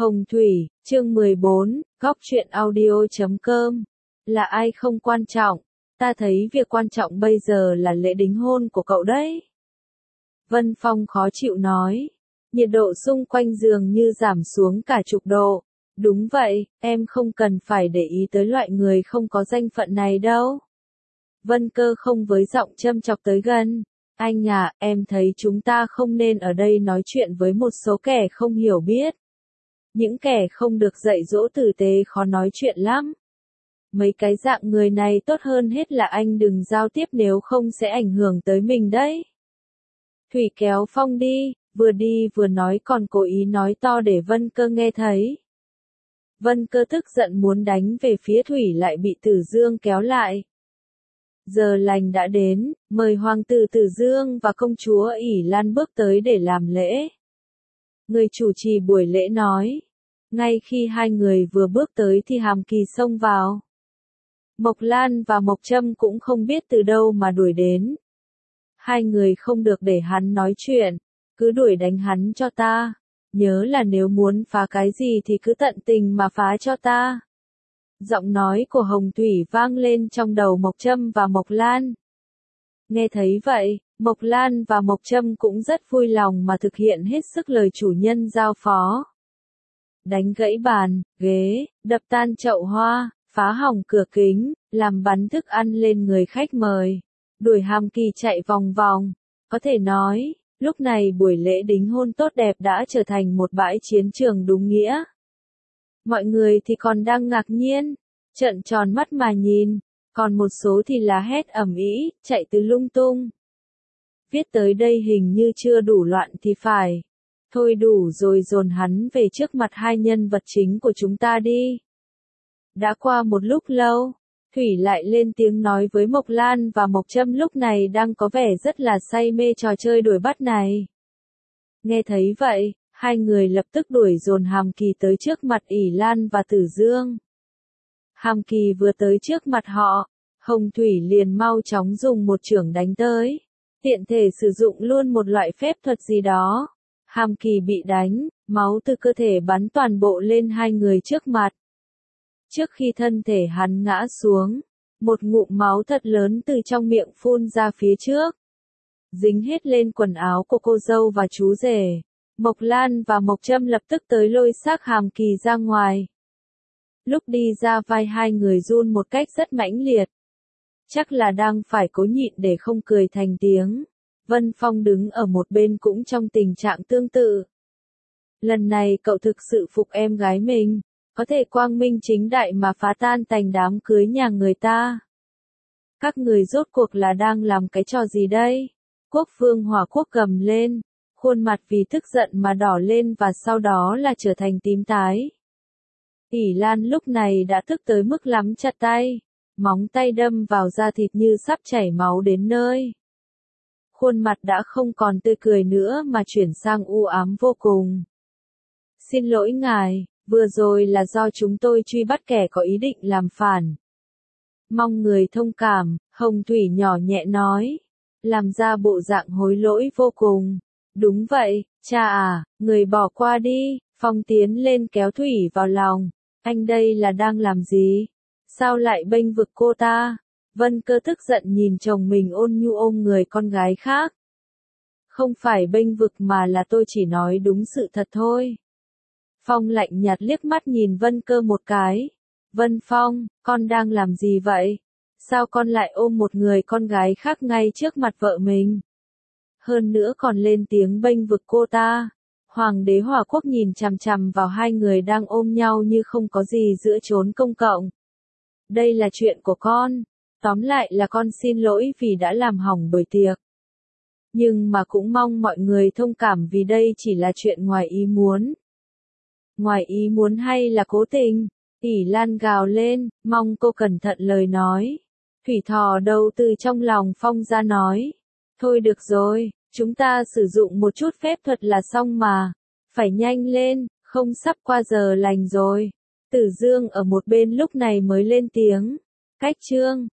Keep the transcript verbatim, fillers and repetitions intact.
Hồng Thủy, chương mười bốn, góc truyện audio chấm com. Là ai không quan trọng, ta thấy việc quan trọng bây giờ là lễ đính hôn của cậu đấy. Vân Phong khó chịu nói. Nhiệt độ xung quanh giường như giảm xuống cả chục độ. Đúng vậy, em không cần phải để ý tới loại người không có danh phận này đâu. Vân Cơ không với giọng châm chọc tới gần. Anh à, em thấy chúng ta không nên ở đây nói chuyện với một số kẻ không hiểu biết. Những kẻ không được dạy dỗ tử tế khó nói chuyện lắm. Mấy cái dạng người này tốt hơn hết là anh đừng giao tiếp nếu không sẽ ảnh hưởng tới mình đấy. Thủy kéo Phong đi, vừa đi vừa nói còn cố ý nói to để Vân Cơ nghe thấy. Vân Cơ tức giận muốn đánh về phía Thủy lại bị Tử Dương kéo lại. Giờ lành đã đến, mời hoàng tử Tử Dương và công chúa ỷ Lan bước tới để làm lễ. Người chủ trì buổi lễ nói. Ngay khi hai người vừa bước tới thì Hàm Kỳ xông vào. Mộc Lan và Mộc Trâm cũng không biết từ đâu mà đuổi đến. Hai người không được để hắn nói chuyện, cứ đuổi đánh hắn cho ta. Nhớ là nếu muốn phá cái gì thì cứ tận tình mà phá cho ta. Giọng nói của Hồng Thủy vang lên trong đầu Mộc Trâm và Mộc Lan. Nghe thấy vậy, Mộc Lan và Mộc Trâm cũng rất vui lòng mà thực hiện hết sức lời chủ nhân giao phó. Đánh gãy bàn, ghế, đập tan chậu hoa, phá hỏng cửa kính, làm bắn thức ăn lên người khách mời. Đuổi Hàm Kỳ chạy vòng vòng. Có thể nói, lúc này buổi lễ đính hôn tốt đẹp đã trở thành một bãi chiến trường đúng nghĩa. Mọi người thì còn đang ngạc nhiên, trợn tròn mắt mà nhìn, còn một số thì là hét ầm ĩ, chạy từ lung tung. Viết tới đây hình như chưa đủ loạn thì phải. Thôi đủ rồi, dồn hắn về trước mặt hai nhân vật chính của chúng ta đi. Đã qua một lúc lâu, Thủy lại lên tiếng nói với Mộc Lan và Mộc Trâm lúc này đang có vẻ rất là say mê trò chơi đuổi bắt này. Nghe thấy vậy, hai người lập tức đuổi dồn Hàm Kỳ tới trước mặt ỷ Lan và Tử Dương. Hàm Kỳ vừa tới trước mặt họ, Hồng Thủy liền mau chóng dùng một chưởng đánh tới, tiện thể sử dụng luôn một loại phép thuật gì đó. Hàm Kỳ bị đánh, máu từ cơ thể bắn toàn bộ lên hai người trước mặt. Trước khi thân thể hắn ngã xuống, một ngụm máu thật lớn từ trong miệng phun ra phía trước. Dính hết lên quần áo của cô dâu và chú rể. Mộc Lan và Mộc Trâm lập tức tới lôi xác Hàm Kỳ ra ngoài. Lúc đi ra vai hai người run một cách rất mãnh liệt. Chắc là đang phải cố nhịn để không cười thành tiếng. Vân Phong đứng ở một bên cũng trong tình trạng tương tự. Lần này cậu thực sự phục em gái mình, có thể quang minh chính đại mà phá tan tành đám cưới nhà người ta. Các người rốt cuộc là đang làm cái trò gì đây? Quốc vương Hỏa Quốc gầm lên, khuôn mặt vì tức giận mà đỏ lên và sau đó là trở thành tím tái. ỷ Lan lúc này đã tức tới mức lắm chặt tay, móng tay đâm vào da thịt như sắp chảy máu đến nơi. Khuôn mặt đã không còn tươi cười nữa mà chuyển sang u ám vô cùng. Xin lỗi ngài, vừa rồi là do chúng tôi truy bắt kẻ có ý định làm phản. Mong người thông cảm, Hồng Thủy nhỏ nhẹ nói, làm ra bộ dạng hối lỗi vô cùng. Đúng vậy, cha à, người bỏ qua đi. Phong tiến lên kéo Thủy vào lòng. Anh đây là đang làm gì? Sao lại bênh vực cô ta? Vân Cơ tức giận nhìn chồng mình ôn nhu ôm người con gái khác. Không phải bênh vực mà là tôi chỉ nói đúng sự thật thôi. Phong lạnh nhạt liếc mắt nhìn Vân Cơ một cái. Vân Phong, con đang làm gì vậy? Sao con lại ôm một người con gái khác ngay trước mặt vợ mình? Hơn nữa còn lên tiếng bênh vực cô ta. Hoàng đế Hỏa Quốc nhìn chằm chằm vào hai người đang ôm nhau như không có gì giữa chốn công cộng. Đây là chuyện của con. Tóm lại là con xin lỗi vì đã làm hỏng buổi tiệc. Nhưng mà cũng mong mọi người thông cảm vì đây chỉ là chuyện ngoài ý muốn. Ngoài ý muốn hay là cố tình? ỷ Lan gào lên, mong cô cẩn thận lời nói. Thủy thò đầu từ trong lòng Phong ra nói. Thôi được rồi, chúng ta sử dụng một chút phép thuật là xong mà. Phải nhanh lên, không sắp qua giờ lành rồi. Tử Dương ở một bên lúc này mới lên tiếng. Cách chương.